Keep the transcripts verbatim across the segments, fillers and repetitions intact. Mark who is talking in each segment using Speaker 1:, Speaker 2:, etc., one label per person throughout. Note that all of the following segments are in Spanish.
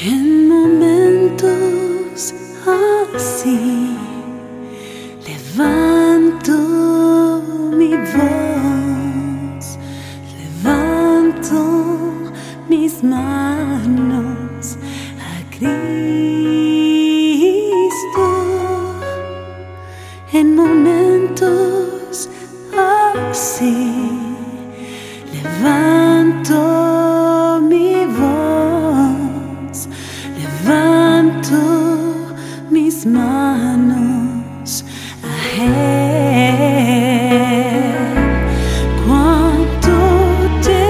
Speaker 1: En momentos así levanto mi voz, levanto mis manos a Cristo. En momentos así levanto mi voz, levanto mis manos a Él. Cuánto te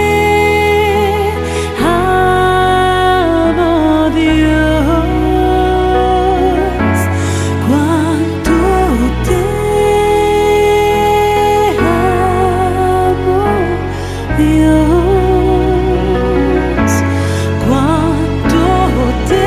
Speaker 1: amo, Dios, cuánto te amo, Dios, cuánto te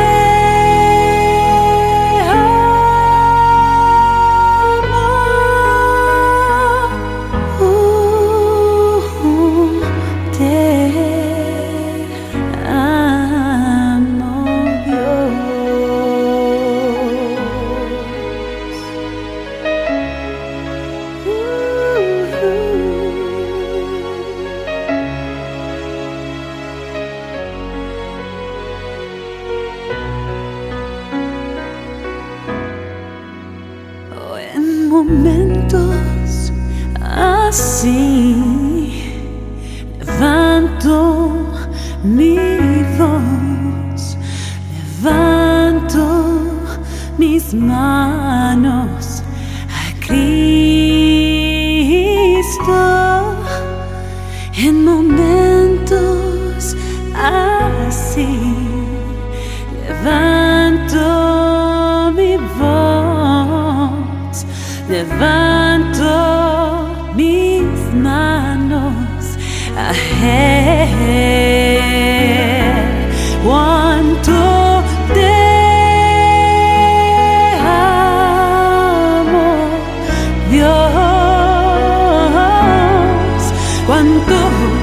Speaker 1: en momentos así levanto mi voz, levanto mis manos a Cristo. En momentos así levanto mi voz, levanto mis manos a Él. Cuánto te amo, Dios, cuánto